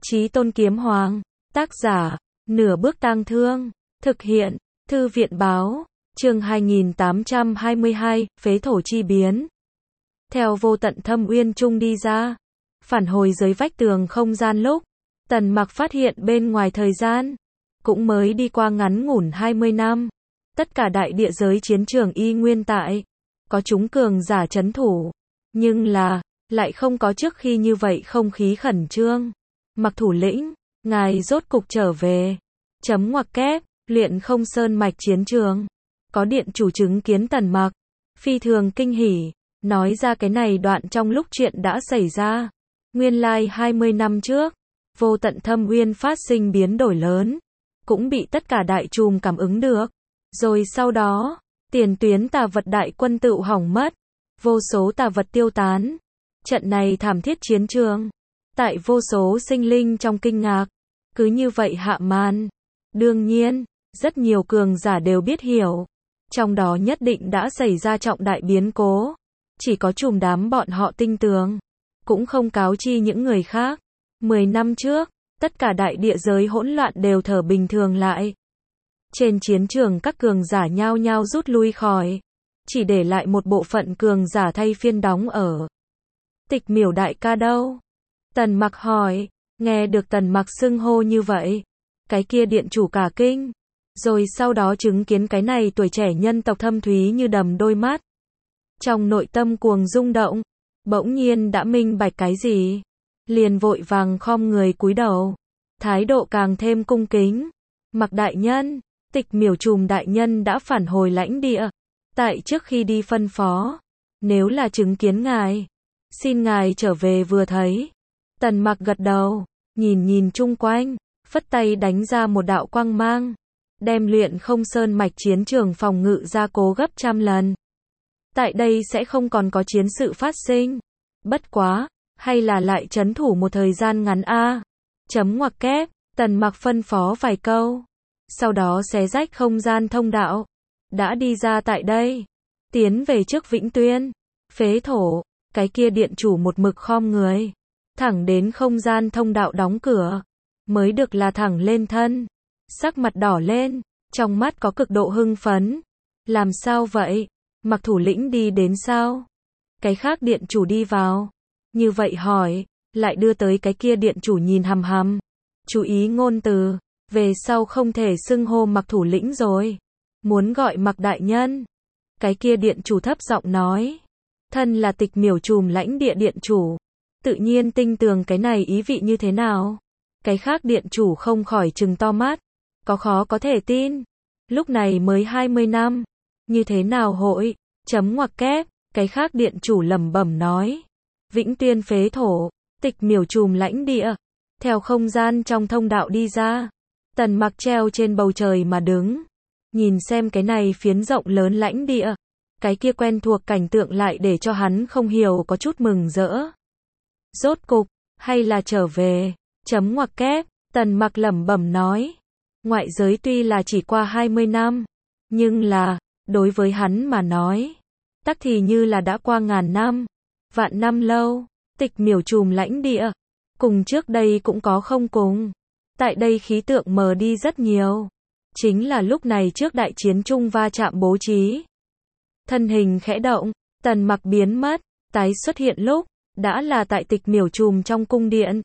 Chí Tôn Kiếm Hoàng. Tác giả, Nửa Bước Tang Thương. Thực hiện, Thư viện báo. Chương 2822, Phế thổ chi biến. Theo vô tận thâm uyên trung đi ra, phản hồi dưới vách tường không gian lúc, Tần Mặc phát hiện bên ngoài thời gian, cũng mới đi qua ngắn ngủn 20 năm. Tất cả đại địa giới chiến trường y nguyên tại, có chúng cường giả chấn thủ, nhưng là, lại không có trước khi như vậy không khí khẩn trương. Mặc thủ lĩnh, ngài rốt cục trở về. Chấm ngoặc kép, luyện không sơn mạch chiến trường. Có điện chủ chứng kiến Tần Mặc, phi thường kinh hỉ, nói ra cái này đoạn trong lúc chuyện đã xảy ra. Nguyên lai 20 năm trước, vô tận thâm uyên phát sinh biến đổi lớn, cũng bị tất cả đại trùm cảm ứng được. Rồi sau đó, tiền tuyến tà vật đại quân tự hỏng mất, vô số tà vật tiêu tán. Trận này thảm thiết chiến trường, tại vô số sinh linh trong kinh ngạc, cứ như vậy hạ màn. Đương nhiên, rất nhiều cường giả đều biết hiểu, trong đó nhất định đã xảy ra trọng đại biến cố. Chỉ có trùm đám bọn họ tinh tường, cũng không cáo chi những người khác. 10 năm trước, tất cả đại địa giới hỗn loạn đều thở bình thường lại. Trên chiến trường các cường giả nhao nhao rút lui khỏi, chỉ để lại một bộ phận cường giả thay phiên đóng ở. Tịch Miểu đại ca đâu? Tần Mặc hỏi. Nghe được Tần Mặc xưng hô như vậy, cái kia điện chủ cả kinh, rồi sau đó chứng kiến cái này tuổi trẻ nhân tộc thâm thúy như đầm đôi mắt. Trong nội tâm cuồng rung động, bỗng nhiên đã minh bạch cái gì, liền vội vàng khom người cúi đầu, thái độ càng thêm cung kính. Mặc đại nhân, Tịch Miểu trùm đại nhân đã phản hồi lãnh địa, tại trước khi đi phân phó, nếu là chứng kiến ngài, xin ngài trở về vừa thấy. Tần Mặc gật đầu, nhìn chung quanh, phất tay đánh ra một đạo quang mang, đem luyện không sơn mạch chiến trường phòng ngự gia cố gấp trăm lần. Tại đây sẽ không còn có chiến sự phát sinh. Bất quá, hay là lại trấn thủ một thời gian ngắn a. Chấm ngoặc kép, Tần Mặc phân phó vài câu, sau đó xé rách không gian thông đạo, đã đi ra tại đây, tiến về trước Vĩnh Tuyên, phế thổ. Cái kia điện chủ một mực khom người, thẳng đến không gian thông đạo đóng cửa, mới được là thẳng lên thân, sắc mặt đỏ lên, trong mắt có cực độ hưng phấn. Làm sao vậy? Mặc thủ lĩnh đi đến sao? Cái khác điện chủ đi vào, như vậy hỏi, lại đưa tới cái kia điện chủ nhìn hằm hằm. Chú ý ngôn từ, về sau không thể xưng hô Mặc thủ lĩnh rồi, muốn gọi Mặc đại nhân. Cái kia điện chủ thấp giọng nói, thân là Tịch Miểu trùm lãnh địa điện chủ, tự nhiên tinh tường cái này ý vị như thế nào. Cái khác điện chủ không khỏi trừng to mắt, có khó có thể tin. Lúc này mới 20 năm, như thế nào hội? Chấm ngoặc kép, cái khác điện chủ lẩm bẩm nói. Vĩnh Tuyên phế thổ, Tịch Miểu trùm lãnh địa, theo không gian trong thông đạo đi ra. Tần Mặc treo trên bầu trời mà đứng, nhìn xem cái này phiến rộng lớn lãnh địa, cái kia quen thuộc cảnh tượng lại để cho hắn không hiểu có chút mừng rỡ. Rốt cục, hay là trở về? Chấm ngoặc kép, Tần Mặc lẩm bẩm nói. Ngoại giới tuy là chỉ qua 20 năm, nhưng là, đối với hắn mà nói, tắc thì như là đã qua ngàn năm, vạn năm lâu. Tịch Miểu trùm lãnh địa, cùng trước đây cũng có không cùng. Tại đây khí tượng mờ đi rất nhiều. Chính là lúc này trước đại chiến chung va chạm bố trí. Thân hình khẽ động, Tần Mặc biến mất, tái xuất hiện lúc, đã là tại Tịch Miểu trùm trong cung điện.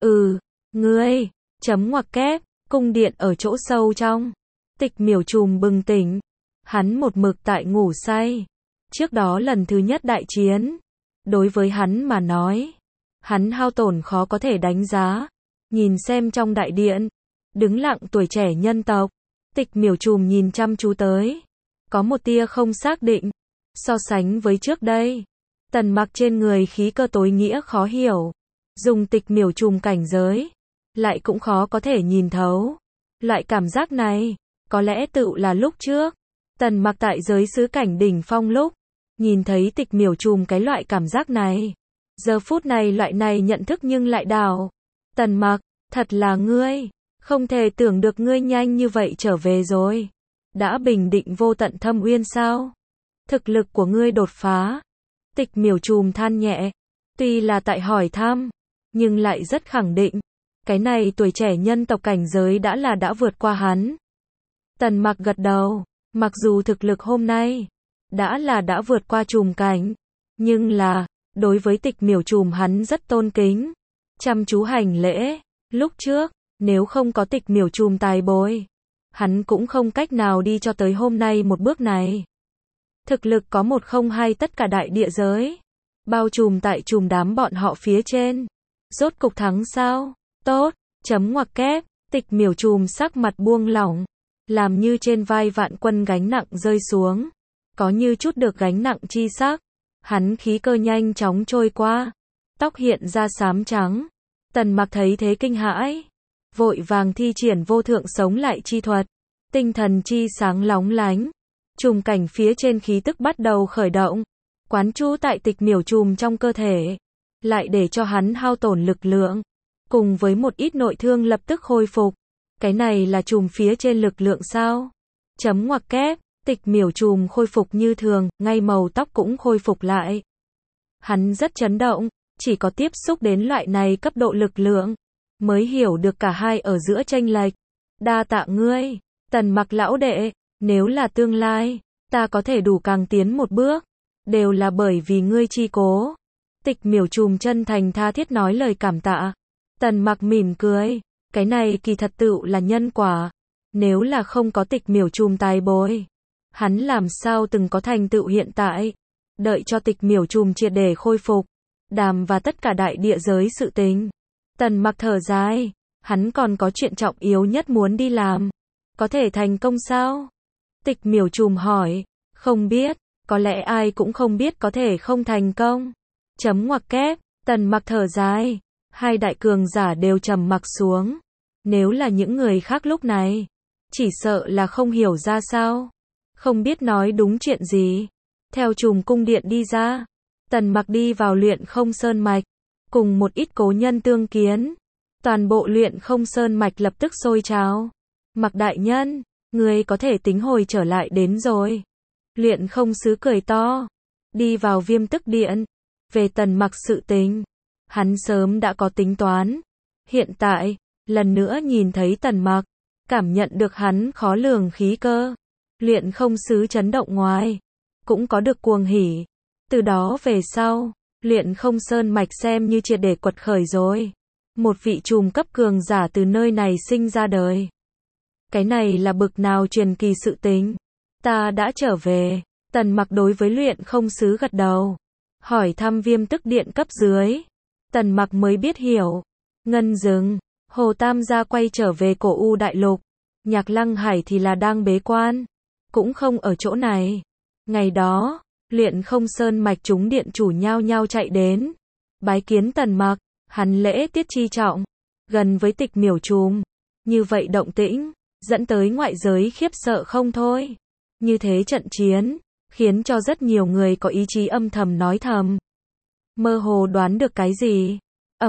Ngươi, chấm ngoặc kép, cung điện ở chỗ sâu trong. Tịch Miểu trùm bừng tỉnh, hắn một mực tại ngủ say. Trước đó lần thứ nhất đại chiến, đối với hắn mà nói, hắn hao tổn khó có thể đánh giá. Nhìn xem trong đại điện, đứng lặng tuổi trẻ nhân tộc, Tịch Miểu trùm nhìn chăm chú tới, có một tia không xác định. So sánh với trước đây, Tần Mặc trên người khí cơ tối nghĩa khó hiểu, dùng Tịch Miểu trùm cảnh giới, lại cũng khó có thể nhìn thấu. Loại cảm giác này, có lẽ tự là lúc trước, Tần Mặc tại giới xứ cảnh đỉnh phong lúc, nhìn thấy Tịch Miểu trùm cái loại cảm giác này. Giờ phút này loại này nhận thức nhưng lại đảo. Tần Mặc, thật là ngươi, không thể tưởng được ngươi nhanh như vậy trở về rồi. Đã bình định vô tận thâm uyên sao? Thực lực của ngươi đột phá. Tịch Miểu trùm than nhẹ, tuy là tại hỏi thăm, nhưng lại rất khẳng định. Cái này tuổi trẻ nhân tộc cảnh giới đã vượt qua hắn. Tần Mặc gật đầu, mặc dù thực lực hôm nay đã vượt qua trùm cảnh, nhưng là, đối với Tịch Miểu Trùm hắn rất tôn kính, chăm chú hành lễ. Lúc trước, nếu không có Tịch Miểu Trùm tài bồi, hắn cũng không cách nào đi cho tới hôm nay một bước này. Thực lực có một không hai tất cả đại địa giới, bao trùm tại trùm đám bọn họ phía trên. Rốt cục thắng sao? Tốt, chấm ngoặc kép, Tịch Miểu Trùm sắc mặt buông lỏng, làm như trên vai vạn quân gánh nặng rơi xuống, có như chút được gánh nặng chi sắc. Hắn khí cơ nhanh chóng trôi qua, tóc hiện ra xám trắng. Tần Mặc thấy thế kinh hãi, vội vàng thi triển vô thượng sống lại chi thuật, tinh thần chi sáng lóng lánh, trùm cảnh phía trên khí tức bắt đầu khởi động, quán chú tại Tịch Miểu Trùm trong cơ thể, lại để cho hắn hao tổn lực lượng, cùng với một ít nội thương lập tức khôi phục. Cái này là trùm phía trên lực lượng sao? Chấm ngoặc kép, Tịch Miểu Trùm khôi phục như thường, ngay màu tóc cũng khôi phục lại. Hắn rất chấn động, chỉ có tiếp xúc đến loại này cấp độ lực lượng, mới hiểu được cả hai ở giữa chênh lệch. Đa tạ ngươi, Tần Mặc lão đệ, nếu là tương lai, ta có thể đủ càng tiến một bước, đều là bởi vì ngươi chi cố. Tịch Miểu Trùm chân thành tha thiết nói lời cảm tạ. Tần Mặc mỉm cười, cái này kỳ thật tựu là nhân quả. Nếu là không có Tịch Miểu Trùm tài bồi, hắn làm sao từng có thành tựu hiện tại. Đợi cho Tịch Miểu Trùm triệt để khôi phục, đàm và tất cả đại địa giới sự tình. Tần Mặc thở dài, hắn còn có chuyện trọng yếu nhất muốn đi làm. Có thể thành công sao? Tịch Miểu Trùm hỏi, không biết, có lẽ ai cũng không biết có thể không thành công. Chấm ngoặc kép, Tần Mặc thở dài, hai đại cường giả đều trầm mặc xuống. Nếu là những người khác lúc này, chỉ sợ là không hiểu ra sao, không biết nói đúng chuyện gì. Theo trùm cung điện đi ra, Tần Mặc đi vào Luyện Không Sơn Mạch, cùng một ít cố nhân tương kiến. Toàn bộ Luyện Không Sơn Mạch lập tức sôi trào. Mặc đại nhân, người có thể tính hồi trở lại đến rồi. Luyện Không Sứ cười to, đi vào Viêm Tức Điện. Về Tần Mặc sự tình, hắn sớm đã có tính toán. Hiện tại, lần nữa nhìn thấy Tần Mặc, cảm nhận được hắn khó lường khí cơ. Luyện Không Sứ chấn động ngoài, cũng có được cuồng hỉ. Từ đó về sau, Luyện Không Sơn Mạch xem như triệt để quật khởi rồi. Một vị trùm cấp cường giả từ nơi này sinh ra đời. Cái này là bực nào truyền kỳ sự tình. Ta đã trở về. Tần Mặc đối với Luyện Không Sứ gật đầu, hỏi thăm Viêm Tức Điện cấp dưới. Tần Mặc mới biết hiểu. Ngân Dừng, Hồ Tam gia quay trở về Cổ U Đại Lục. Nhạc Lăng Hải thì là đang bế quan, cũng không ở chỗ này. Ngày đó, Luyện Không Sơn Mạch chúng điện chủ nhao nhao chạy đến, bái kiến Tần Mặc. Hắn lễ tiết chi trọng, gần với Tịch Miểu Trùm. Như vậy động tĩnh, dẫn tới ngoại giới khiếp sợ không thôi. Như thế trận chiến, khiến cho rất nhiều người có ý chí âm thầm nói thầm. Mơ hồ đoán được cái gì?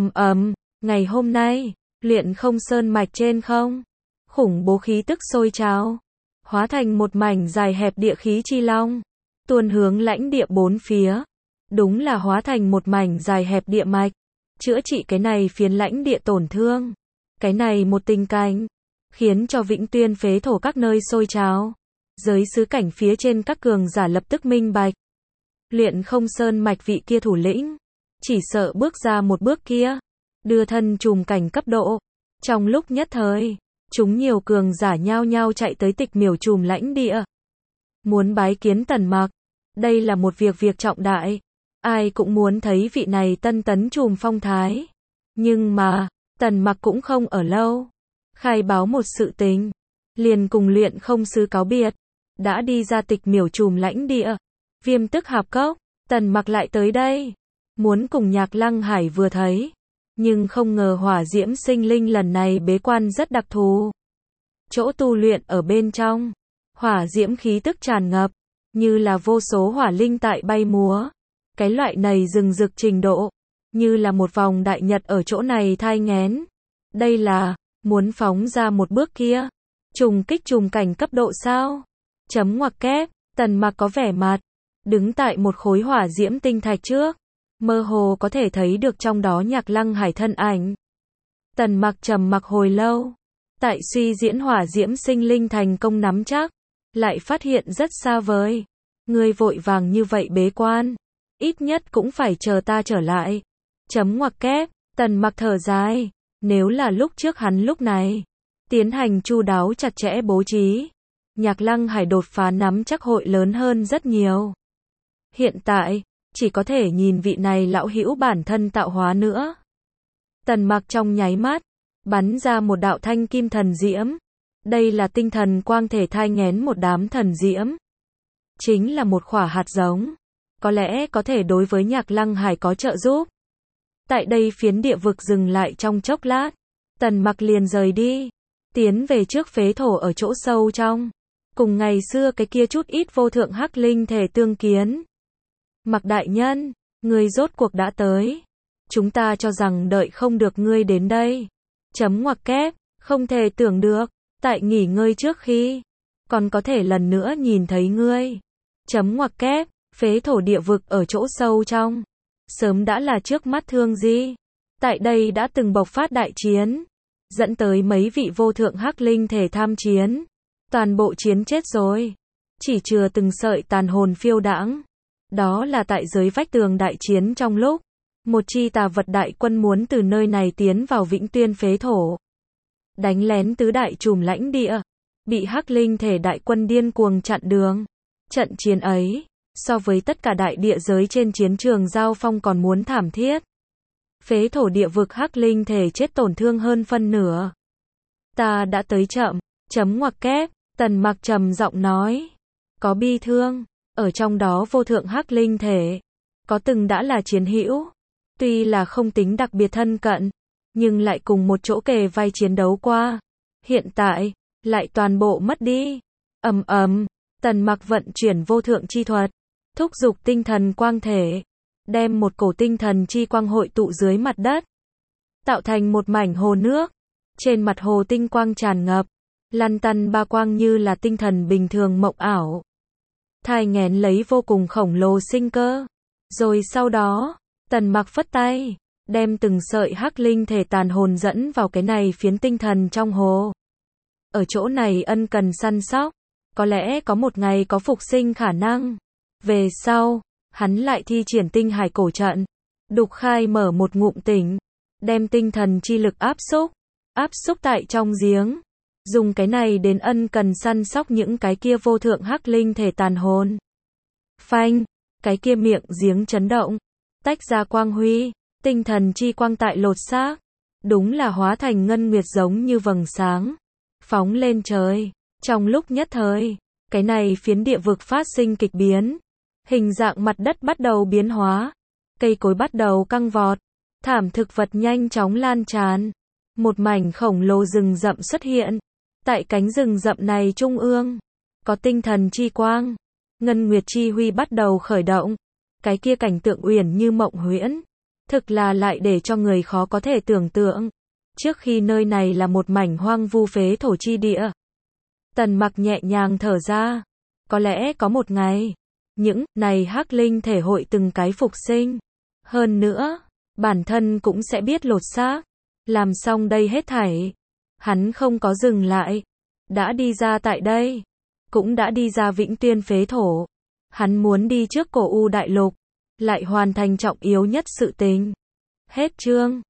Ngày hôm nay, Luyện Không Sơn Mạch trên không, khủng bố khí tức sôi trào, hóa thành một mảnh dài hẹp địa khí chi long, tuôn hướng lãnh địa bốn phía. Đúng là hóa thành một mảnh dài hẹp địa mạch, chữa trị cái này phiến lãnh địa tổn thương. Cái này một tình cảnh, khiến cho Vĩnh Tuyên phế thổ các nơi sôi trào. Giới xứ cảnh phía trên các cường giả lập tức minh bạch. Luyện Không Sơn Mạch vị kia thủ lĩnh, chỉ sợ bước ra một bước kia, đưa thân trùm cảnh cấp độ. Trong lúc nhất thời, chúng nhiều cường giả nhao nhao chạy tới Tịch Miểu Trùm lãnh địa, muốn bái kiến Tần Mặc. Đây là một việc trọng đại, ai cũng muốn thấy vị này tân tấn trùm phong thái. Nhưng mà, Tần Mặc cũng không ở lâu, khai báo một sự tình, liền cùng Luyện Không Sứ cáo biệt, đã đi ra Tịch Miểu Trùm lãnh địa. Viêm Tức Hạp Cốc, Tần Mặc lại tới đây, muốn cùng Nhạc Lăng Hải vừa thấy, nhưng không ngờ hỏa diễm sinh linh lần này bế quan rất đặc thù. Chỗ tu luyện ở bên trong, hỏa diễm khí tức tràn ngập, như là vô số hỏa linh tại bay múa. Cái loại này rừng rực trình độ, như là một vòng đại nhật ở chỗ này thai nghén. Đây là, muốn phóng ra một bước kia, trùng kích trùm cảnh cấp độ sao? Chấm ngoặc kép, Tần Mặc có vẻ mặt, đứng tại một khối hỏa diễm tinh thạch trước, mơ hồ có thể thấy được trong đó Nhạc Lăng Hải thân ảnh. Tần Mặc trầm mặc hồi lâu. Tại suy diễn hỏa diễm sinh linh thành công nắm chắc, lại phát hiện rất xa vời. Ngươi vội vàng như vậy bế quan, ít nhất cũng phải chờ ta trở lại. Chấm ngoặc kép, Tần Mặc thở dài, nếu là lúc trước hắn lúc này tiến hành chu đáo chặt chẽ bố trí, Nhạc Lăng Hải đột phá nắm chắc hội lớn hơn rất nhiều. Hiện tại, chỉ có thể nhìn vị này lão hữu bản thân tạo hóa nữa. Tần Mặc trong nháy mắt, bắn ra một đạo thanh kim thần diễm. Đây là tinh thần quang thể thai nghén một đám thần diễm. Chính là một quả hạt giống. Có lẽ có thể đối với Nhạc Lăng Hải có trợ giúp. Tại đây phiến địa vực dừng lại trong chốc lát. Tần Mặc liền rời đi. Tiến về trước phế thổ ở chỗ sâu trong. Cùng ngày xưa cái kia chút ít vô thượng hắc linh thể tương kiến. Mặc đại nhân, ngươi rốt cuộc đã tới. Chúng ta cho rằng đợi không được ngươi đến đây. Chấm ngoặc kép, không thể tưởng được, tại nghỉ ngơi trước khi, còn có thể lần nữa nhìn thấy ngươi. Chấm ngoặc kép, phế thổ địa vực ở chỗ sâu trong. Sớm đã là trước mắt thương di. Tại đây đã từng bộc phát đại chiến. Dẫn tới mấy vị vô thượng hắc linh thể tham chiến. Toàn bộ chiến chết rồi. Chỉ chừa từng sợi tàn hồn phiêu đãng. Đó là tại dưới vách tường đại chiến trong lúc một chi tà vật đại quân muốn từ nơi này tiến vào Vĩnh Tuyên phế thổ. Đánh lén tứ đại trùm lãnh địa. Bị hắc linh thể đại quân điên cuồng chặn đường. Trận chiến ấy, so với tất cả đại địa giới trên chiến trường giao phong còn muốn thảm thiết. Phế thổ địa vực hắc linh thể chết tổn thương hơn phân nửa. Ta đã tới chậm, chấm ngoặc kép, Tần Mặc trầm giọng nói. Có bi thương, ở trong đó vô thượng hắc linh thể. Có từng đã là chiến hữu. Tuy là không tính đặc biệt thân cận, nhưng lại cùng một chỗ kề vai chiến đấu qua. Hiện tại, lại toàn bộ mất đi. Tần Mặc vận chuyển vô thượng chi thuật, thúc giục tinh thần quang thể, đem một cổ tinh thần chi quang hội tụ dưới mặt đất, tạo thành một mảnh hồ nước. Trên mặt hồ tinh quang tràn ngập, lăn tăn ba quang như là tinh thần bình thường mộng ảo. Thai nghén lấy vô cùng khổng lồ sinh cơ. Rồi sau đó, Tần Mặc phất tay, đem từng sợi hắc linh thể tàn hồn dẫn vào cái này phiến tinh thần trong hồ. Ở chỗ này ân cần săn sóc, có lẽ có một ngày có phục sinh khả năng. Về sau, hắn lại thi triển tinh hải cổ trận, đục khai mở một ngụm tỉnh, đem tinh thần chi lực áp xúc tại trong giếng. Dùng cái này đến ân cần săn sóc những cái kia vô thượng hắc linh thể tàn hồn. Phanh, cái kia miệng giếng chấn động, tách ra quang huy, tinh thần chi quang tại lột xác, đúng là hóa thành ngân nguyệt giống như vầng sáng, phóng lên trời. Trong lúc nhất thời, cái này phiến địa vực phát sinh kịch biến, hình dạng mặt đất bắt đầu biến hóa, cây cối bắt đầu căng vọt, thảm thực vật nhanh chóng lan tràn, một mảnh khổng lồ rừng rậm xuất hiện. Tại cánh rừng rậm này trung ương, có tinh thần chi quang, ngân nguyệt chi huy bắt đầu khởi động. Cái kia cảnh tượng uyển như mộng huyễn, thực là lại để cho người khó có thể tưởng tượng. Trước khi nơi này là một mảnh hoang vu phế thổ chi địa, Tần Mặc nhẹ nhàng thở ra. Có lẽ có một ngày, những này hắc linh thể hội từng cái phục sinh. Hơn nữa, bản thân cũng sẽ biết lột xác. Làm xong đây hết thảy, hắn không có dừng lại. Đã đi ra tại đây, cũng đã đi ra Vĩnh Tuyên phế thổ. Hắn muốn đi trước cổ U đại lục, lại hoàn thành trọng yếu nhất sự tình. Hết chương.